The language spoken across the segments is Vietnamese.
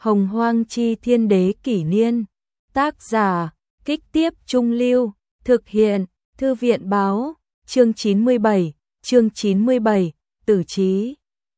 Hồng Hoang Chi Thiên Đế Kỷ Niên. Tác giả, Kích Tiếp Trung Lưu. Thực hiện, Thư viện Báo. Chương 97, Tử Chí.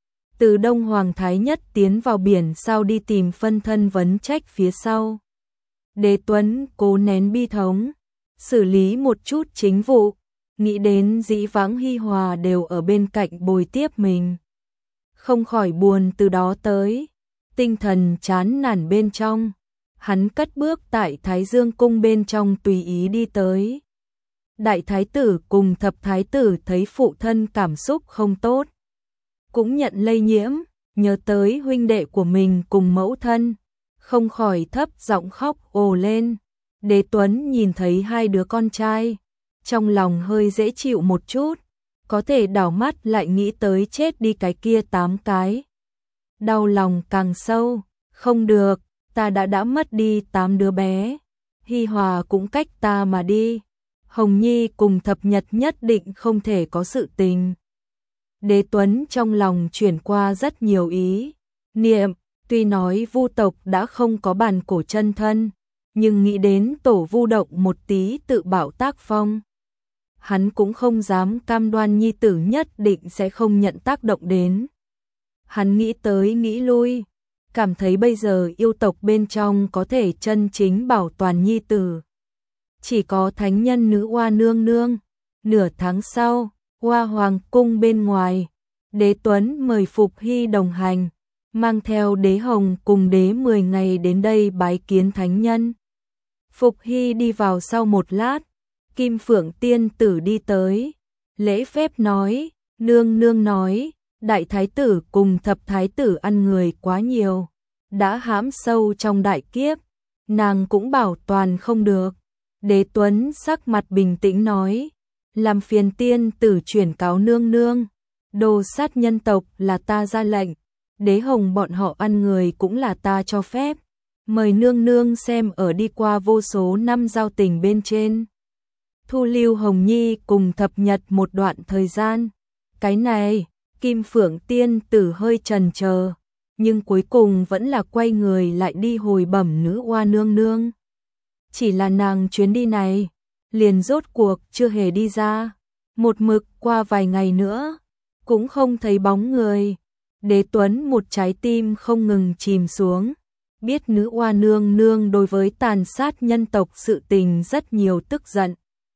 Từ Đông Hoàng Thái Nhất tiến vào biển sau đi tìm phân thân vấn trách phía sau. Đế Tuấn cố nén bi thống, xử lý một chút chính vụ, nghĩ đến dĩ vãng Hi Hòa đều ở bên cạnh bồi tiếp mình. Không khỏi buồn từ đó tới, tinh thần chán nản bên trong, hắn cất bước tại Thái Dương cung bên trong tùy ý đi tới. Đại thái tử cùng thập thái tử thấy phụ thân cảm xúc không tốt, cũng nhận lây nhiễm, nhớ tới huynh đệ của mình cùng mẫu thân, không khỏi thấp giọng khóc ồ lên. Đế Tuấn nhìn thấy hai đứa con trai, trong lòng hơi dễ chịu một chút, có thể đảo mắt lại nghĩ tới chết đi cái kia 8 cái. Đau lòng càng sâu, không được, ta đã mất đi 8 đứa bé, Hi Hòa cũng cách ta mà đi, Hồng Nhi cùng thập nhật nhất định không thể có sự tình. Đế Tuấn trong lòng chuyển qua rất nhiều ý niệm, tuy nói Vu tộc đã không có bản cổ chân thân, nhưng nghĩ đến tổ Vu động một tí tự bảo tác phong, hắn cũng không dám cam đoan nhi tử nhất định sẽ không nhận tác động đến. Hắn nghĩ tới nghĩ lui, cảm thấy bây giờ yêu tộc bên trong có thể chân chính bảo toàn nhi tử chỉ có thánh nhân nữ Hoa nương nương. Nửa tháng sau, Hoa Hoàng cung bên ngoài, Đế Tuấn mời Phục Hy đồng hành, mang theo Đế Hồng cùng Đế 10 ngày đến đây bái kiến thánh nhân. Phục Hy đi vào sau một lát, Kim Phượng tiên tử đi tới, lễ phép nói, nương nương nói, đại thái tử cùng thập thái tử ăn người quá nhiều, đã hãm sâu trong đại kiếp, nàng cũng bảo toàn không được. Đế Tuấn sắc mặt bình tĩnh nói, làm phiền tiên tử chuyển cáo nương nương, đồ sát nhân tộc là ta ra lệnh, Đế Hồng bọn họ ăn người cũng là ta cho phép, mời nương nương xem ở đi qua vô số năm giao tình bên trên, thu lưu Hồng Nhi cùng thập nhật một đoạn thời gian. Cái này, Kim Phượng tiên tử hơi chần chờ, nhưng cuối cùng vẫn là quay người lại đi hồi bẩm nữ Hoa nương nương. Chỉ là nàng chuyến đi này, liền rốt cuộc chưa hề đi ra, một mực qua vài ngày nữa, cũng không thấy bóng người. Đế Tuấn một trái tim không ngừng chìm xuống, biết nữ Hoa nương nương đối với tàn sát nhân tộc sự tình rất nhiều tức giận.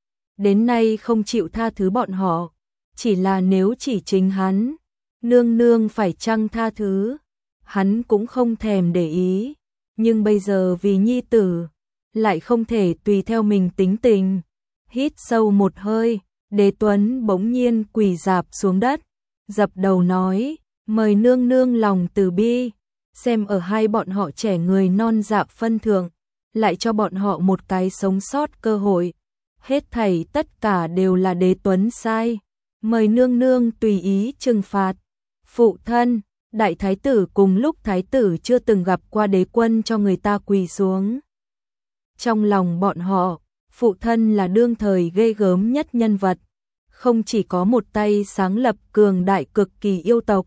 Đến nay không chịu tha thứ bọn họ, chỉ là nếu chỉ chính hắn, nương nương phải chăng tha thứ, hắn cũng không thèm để ý, nhưng bây giờ vì nhi tử, lại không thể tùy theo mình tính tình. Hít sâu một hơi, Đế Tuấn bỗng nhiên quỳ rạp xuống đất, dập đầu nói, mời nương nương lòng từ bi, xem ở hai bọn họ trẻ người non dạ phân thượng, lại cho bọn họ một cái sống sót cơ hội. Hết thảy tất cả đều là Đế Tuấn sai, mời nương nương tùy ý trừng phạt. Phụ thân, đại thái tử cùng lúc thái tử chưa từng gặp qua đế quân cho người ta quỳ xuống. Trong lòng bọn họ, phụ thân là đương thời ghê gớm nhất nhân vật, không chỉ có một tay sáng lập cường đại cực kỳ yêu tộc,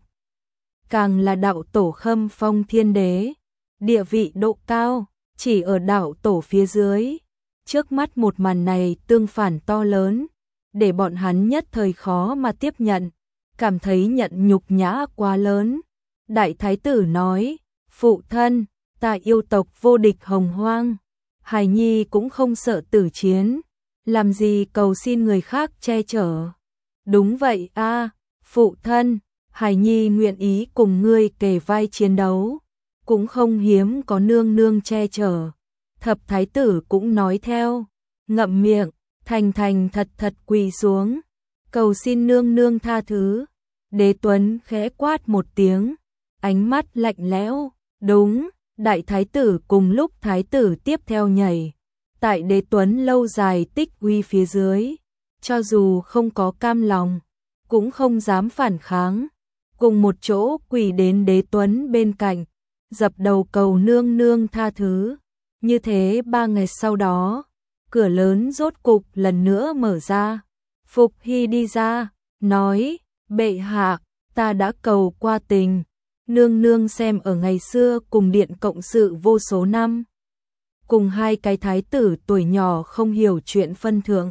càng là đạo tổ Khâm Phong Thiên Đế, địa vị độ cao, chỉ ở đạo tổ phía dưới. Trước mắt một màn này tương phản to lớn, để bọn hắn nhất thời khó mà tiếp nhận, cảm thấy nhận nhục nhã quá lớn. Đại thái tử nói, phụ thân, ta yêu tộc vô địch hồng hoang, hài nhi cũng không sợ tử chiến, làm gì cầu xin người khác che chở. Đúng vậy a, phụ thân, hài nhi nguyện ý cùng ngươi kề vai chiến đấu, cũng không hiếm có nương nương che chở. Thập thái tử cũng nói theo, ngậm miệng, thành thành thật thật quỳ xuống, cầu xin nương nương tha thứ. Đế Tuấn khẽ quát một tiếng, ánh mắt lạnh lẽo, đúng, đại thái tử cùng lúc thái tử tiếp theo nhảy. Tại Đế Tuấn lâu dài tích uy phía dưới, cho dù không có cam lòng, cũng không dám phản kháng, cùng một chỗ quỳ đến Đế Tuấn bên cạnh, dập đầu cầu nương nương tha thứ. Như thế 3 ngày sau đó, cửa lớn rốt cục lần nữa mở ra. Phục Hy đi ra, nói, bệ hạ, ta đã cầu qua tình, Nương nương xem ở ngày xưa cùng điện cộng sự vô số năm. Cùng hai cái thái tử tuổi nhỏ không hiểu chuyện phân thượng.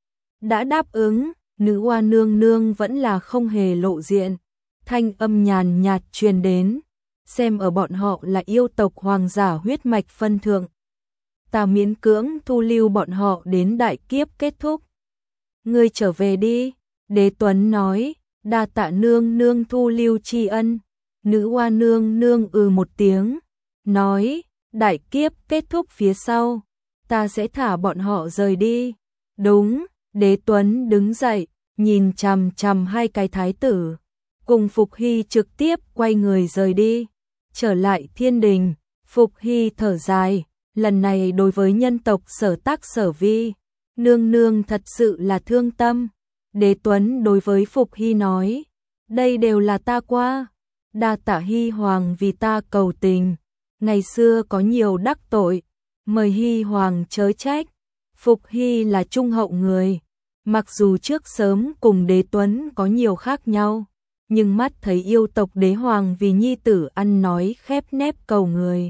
Đã đáp ứng, nữ hoa nương nương vẫn là không hề lộ diện. Thanh âm nhàn nhạt truyền đến, xem ở bọn họ là yêu tộc hoàng giả huyết mạch phân thượng. Ta miễn cưỡng thu lưu bọn họ đến đại kiếp kết thúc. Ngươi trở về đi, Đế Tuấn nói, đa tạ nương nương thu lưu tri ân. Nữ hoa nương nương một tiếng, nói, đại kiếp kết thúc phía sau, ta sẽ thả bọn họ rời đi. Đúng, Đế Tuấn đứng dậy, nhìn chằm chằm hai cái thái tử, cùng Phục Hy trực tiếp quay người rời đi. Trở lại thiên đình, Phục Hy thở dài, lần này đối với nhân tộc Sở Tác Sở Vi, nương nương thật sự là thương tâm. Đế Tuấn đối với Phục Hy nói, đây đều là ta qua, đa tạ Hy Hoàng vì ta cầu tình, ngày xưa có nhiều đắc tội, mời Hy Hoàng chớ trách. Phục Hy là trung hậu người, mặc dù trước sớm cùng Đế Tuấn có nhiều khác nhau, nhưng mắt thấy yêu tộc đế hoàng vì nhi tử ăn nói khép nép cầu người.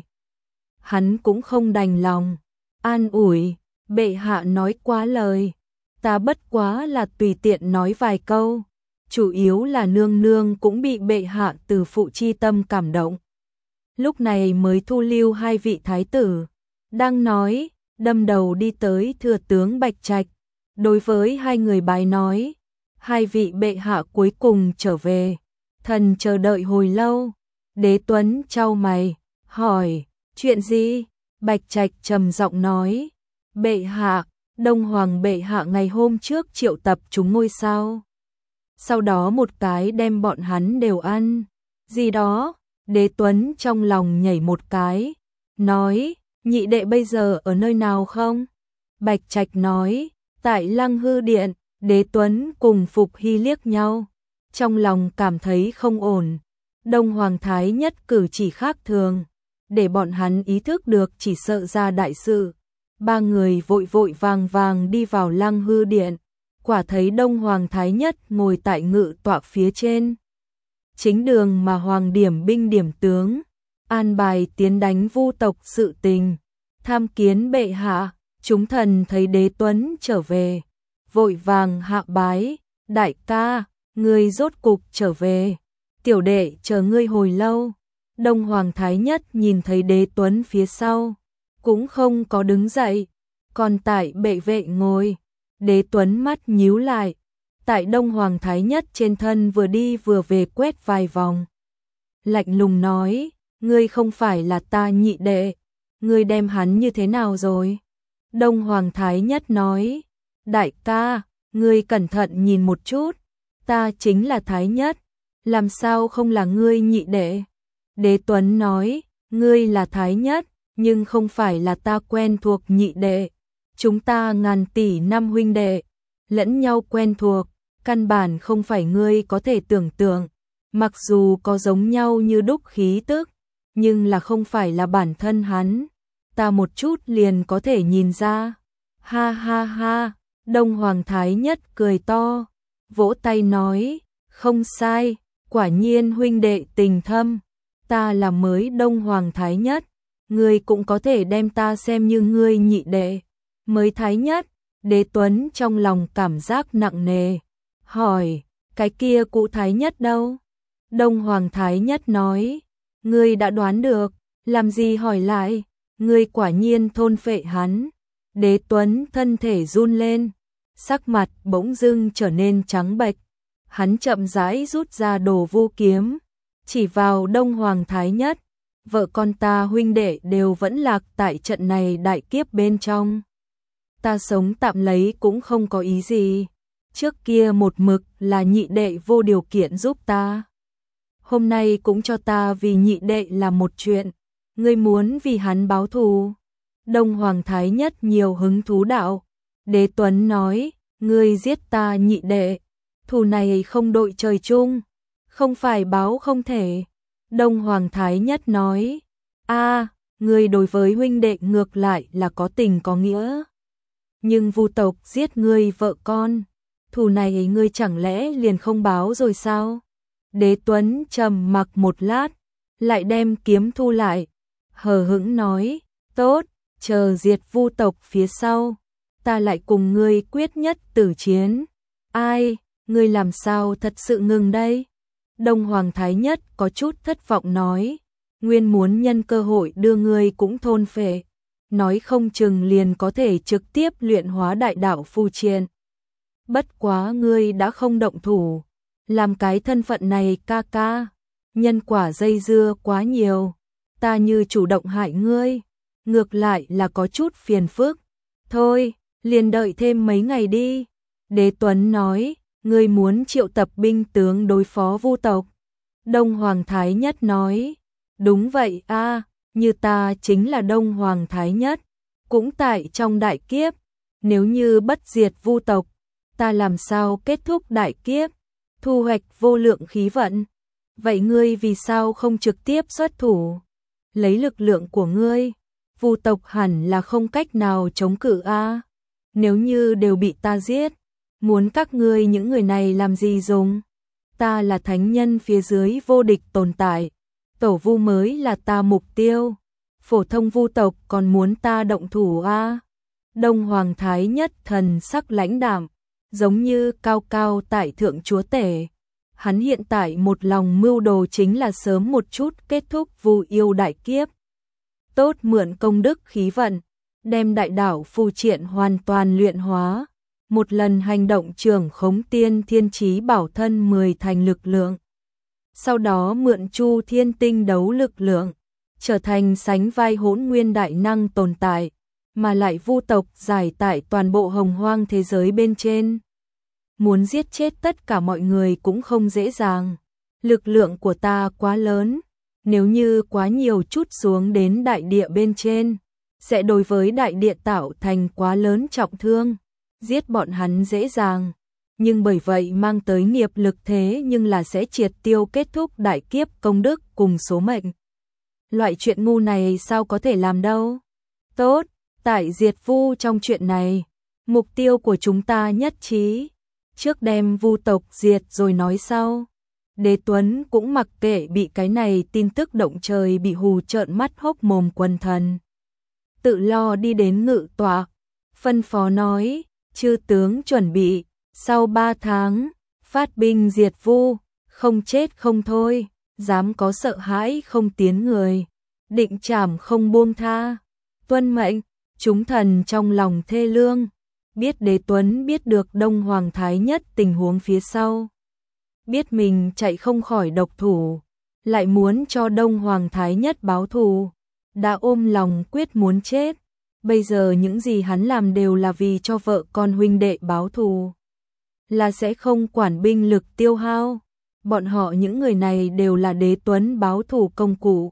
Hắn cũng không đành lòng, an ủi, bệ hạ nói quá lời, ta bất quá là tùy tiện nói vài câu, chủ yếu là nương nương cũng bị bệ hạ từ phụ chi tâm cảm động. Lúc này mới thu lưu hai vị thái tử, đang nói, đâm đầu đi tới thừa tướng Bạch Trạch, đối với hai người bái nói, hai vị bệ hạ cuối cùng trở về, thần chờ đợi hồi lâu. Đế Tuấn chau mày, hỏi, chuyện gì? Bạch Trạch trầm giọng nói, bệ hạ, Đông Hoàng bệ hạ ngày hôm trước triệu tập chúng ngôi sao. Sau đó một cái đem bọn hắn đều ăn. Gì đó? Đế Tuấn trong lòng nhảy một cái, nói, nhị đệ bây giờ ở nơi nào không? Bạch Trạch nói, tại Lăng Hư Điện. Đế Tuấn cùng Phục Hy liếc nhau, trong lòng cảm thấy không ổn. Đông Hoàng thái nhất cử chỉ khác thường, để bọn hắn ý thức được chỉ sợ ra đại sự. Ba người vội vội vàng vàng đi vào Lăng Hư Điện, quả thấy Đông Hoàng thái nhất ngồi tại ngự tọa phía trên. Chính đường mà Hoàng điểm binh điểm tướng, an bài tiến đánh vu tộc sự tình. Tham kiến bệ hạ, chúng thần thấy Đế Tuấn trở về, vội vàng hạ bái, đại ca, ngươi rốt cục trở về, tiểu đệ chờ ngươi hồi lâu. Đông Hoàng thái nhất nhìn thấy Đế Tuấn phía sau, cũng không có đứng dậy, còn tại bệ vệ ngồi. Đế Tuấn mắt nhíu lại, tại Đông Hoàng thái nhất trên thân vừa đi vừa về quét vài vòng. Lạnh lùng nói, ngươi không phải là ta nhị đệ, ngươi đem hắn như thế nào rồi? Đông Hoàng thái nhất nói, đại ca, ngươi cẩn thận nhìn một chút, ta chính là thái nhất, làm sao không là ngươi nhị đệ? Đế Tuấn nói, ngươi là thái nhất, nhưng không phải là ta quen thuộc nhị đệ. Chúng ta ngàn tỷ năm huynh đệ, lẫn nhau quen thuộc, căn bản không phải ngươi có thể tưởng tượng. Mặc dù có giống nhau như đúc khí tức, nhưng là không phải là bản thân hắn. Ta một chút liền có thể nhìn ra. Ha ha ha, Đông Hoàng thái nhất cười to, vỗ tay nói, không sai, quả nhiên huynh đệ tình thâm. Ta là mới Đông Hoàng thái nhất, ngươi cũng có thể đem ta xem như ngươi nhị đệ. Mới thái nhất. Đế Tuấn trong lòng cảm giác nặng nề, hỏi, cái kia cụ thái nhất đâu? Đông Hoàng thái nhất nói, ngươi đã đoán được, làm gì hỏi lại, ngươi quả nhiên thôn phệ hắn. Đế Tuấn thân thể run lên, sắc mặt bỗng dưng trở nên trắng bệch. Hắn chậm rãi rút ra đồ vô kiếm, chỉ vào Đông Hoàng thái nhất, vợ con ta huynh đệ đều vẫn lạc tại trận này đại kiếp bên trong. Ta sống tạm lấy cũng không có ý gì, trước kia một mực là nhị đệ vô điều kiện giúp ta. Hôm nay cũng cho ta vì nhị đệ làm một chuyện, ngươi muốn vì hắn báo thù. Đông Hoàng thái nhất nhiều hứng thú đạo. Đế Tuấn nói, ngươi giết ta nhị đệ, thù này không đội trời chung, không phải báo không thể. Đông Hoàng thái nhất nói, ngươi đối với huynh đệ ngược lại là có tình có nghĩa. Nhưng vu tộc giết ngươi vợ con, thù này ngươi chẳng lẽ liền không báo rồi sao? Đế Tuấn trầm mặc một lát, lại đem kiếm thu lại, hờ hững nói, tốt, chờ diệt Vu tộc phía sau, ta lại cùng ngươi quyết nhất tử chiến. Ai, ngươi làm sao thật sự ngừng đây? Đông Hoàng Thái Nhất có chút thất vọng nói, nguyên muốn nhân cơ hội đưa ngươi cũng thôn phệ, nói không chừng liền có thể trực tiếp luyện hóa đại đạo phù triện. Bất quá ngươi đã không động thủ, làm cái thân phận này ca ca, nhân quả dây dưa quá nhiều, ta như chủ động hại ngươi, ngược lại là có chút phiền phức. Thôi, liền đợi thêm mấy ngày đi. Đế Tuấn nói, ngươi muốn triệu tập binh tướng đối phó Vu tộc. Đông Hoàng Thái Nhất nói, đúng vậy a, như ta chính là Đông Hoàng Thái Nhất, cũng tại trong đại kiếp, nếu như bất diệt Vu tộc, ta làm sao kết thúc đại kiếp, thu hoạch vô lượng khí vận. Vậy ngươi vì sao không trực tiếp xuất thủ? Lấy lực lượng của ngươi, Vu tộc hẳn là không cách nào chống cự a. Nếu như đều bị ta giết, muốn các ngươi những người này làm gì dùng? Ta là thánh nhân phía dưới vô địch tồn tại, tổ Vu mới là ta mục tiêu. Phổ thông Vu tộc còn muốn ta động thủ a? Đông Hoàng Thái Nhất thần sắc lãnh đạm, giống như cao cao tại thượng chúa tể. Hắn hiện tại một lòng mưu đồ chính là sớm một chút kết thúc Vu yêu đại kiếp. Tốt mượn công đức khí vận, đem đại đạo phù triện hoàn toàn luyện hóa, một lần hành động trưởng khống tiên thiên chí bảo thân 10 thành lực lượng. Sau đó mượn Chu Thiên Tinh đấu lực lượng, trở thành sánh vai Hỗn Nguyên đại năng tồn tại, mà lại Vu tộc giải tại toàn bộ hồng hoang thế giới bên trên. Muốn giết chết tất cả mọi người cũng không dễ dàng, lực lượng của ta quá lớn, nếu như quá nhiều chút xuống đến đại địa bên trên, sẽ đối với đại địa tạo thành quá lớn trọng thương. Giết bọn hắn dễ dàng, nhưng bởi vậy mang tới nghiệp lực thế nhưng là sẽ triệt tiêu kết thúc đại kiếp công đức cùng số mệnh. Loại chuyện ngu này sao có thể làm đâu? Tốt, tại diệt Vu trong chuyện này, mục tiêu của chúng ta nhất trí, trước đem Vu tộc diệt rồi nói sau. Đế Tuấn cũng mặc kệ bị cái này tin tức động trời bị hù trợn mắt hốc mồm quần thần. Tự lo đi đến ngự tọa, phân phó nói, chư tướng chuẩn bị, sau 3 tháng, phát binh diệt Vu, không chết không thôi, dám có sợ hãi không tiến người, định trảm không buông tha. Tuân mệnh, chúng thần trong lòng thê lương, biết Đế Tuấn biết được Đông Hoàng Thái Nhất tình huống phía sau. Biết mình chạy không khỏi độc thủ, lại muốn cho Đông Hoàng Thái Nhất báo thù, đã ôm lòng quyết muốn chết. Bây giờ những gì hắn làm đều là vì cho vợ con huynh đệ báo thù, là sẽ không quản binh lực tiêu hao. Bọn họ những người này đều là Đế Tuấn báo thù công cụ.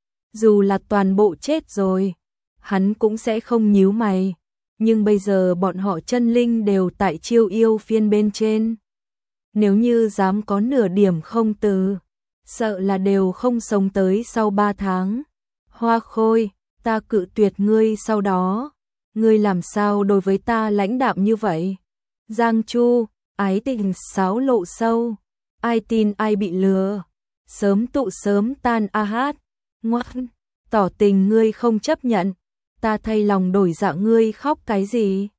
Dù là toàn bộ chết rồi, hắn cũng sẽ không nhíu mày. Nhưng bây giờ bọn họ chân linh đều tại Chiêu Yêu phiên bên trên. Nếu như dám có nửa điểm không từ, sợ là đều không sống tới sau 3 tháng. Hoa Khôi, ta cự tuyệt ngươi sau đó. Ngươi làm sao đối với ta lãnh đạm như vậy? Giang Chu, ái tình sáo lộ sâu. Ai tin ai bị lừa. Sớm tụ sớm tan a hát. Ngoan, tỏ tình ngươi không chấp nhận. Ta thay lòng đổi dạ ngươi khóc cái gì?